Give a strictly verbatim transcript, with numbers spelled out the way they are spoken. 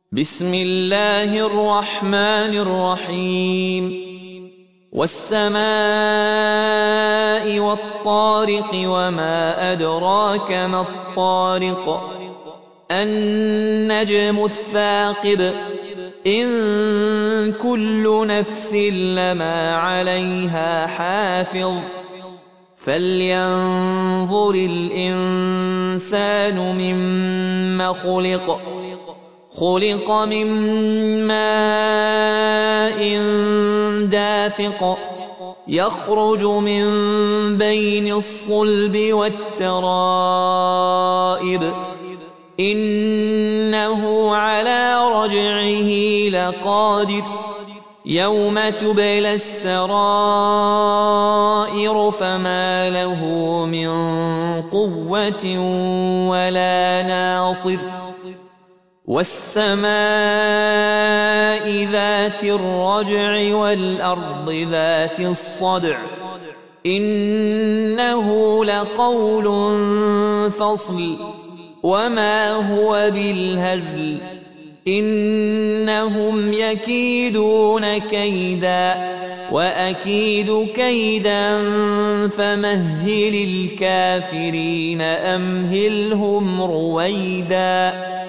بسم الله الرحمن الرحيم والسماء والطارق وما أدراك ما الطارق النجم الثاقب إن كل نفس لما عليها حافظ فلينظر الإنسان مما خلق خلق من ماء دافق يخرج من بين الصلب والترائب إنه على رجعه لقادر يوم تبلى السرائر فما له من قوة ولا ناصر والسماء ذات الرجع والأرض ذات الصدع إنه لقول فصل وما هو بالهزل إنهم يكيدون كيدا وأكيد كيدا فمهل الكافرين أمهلهم رويدا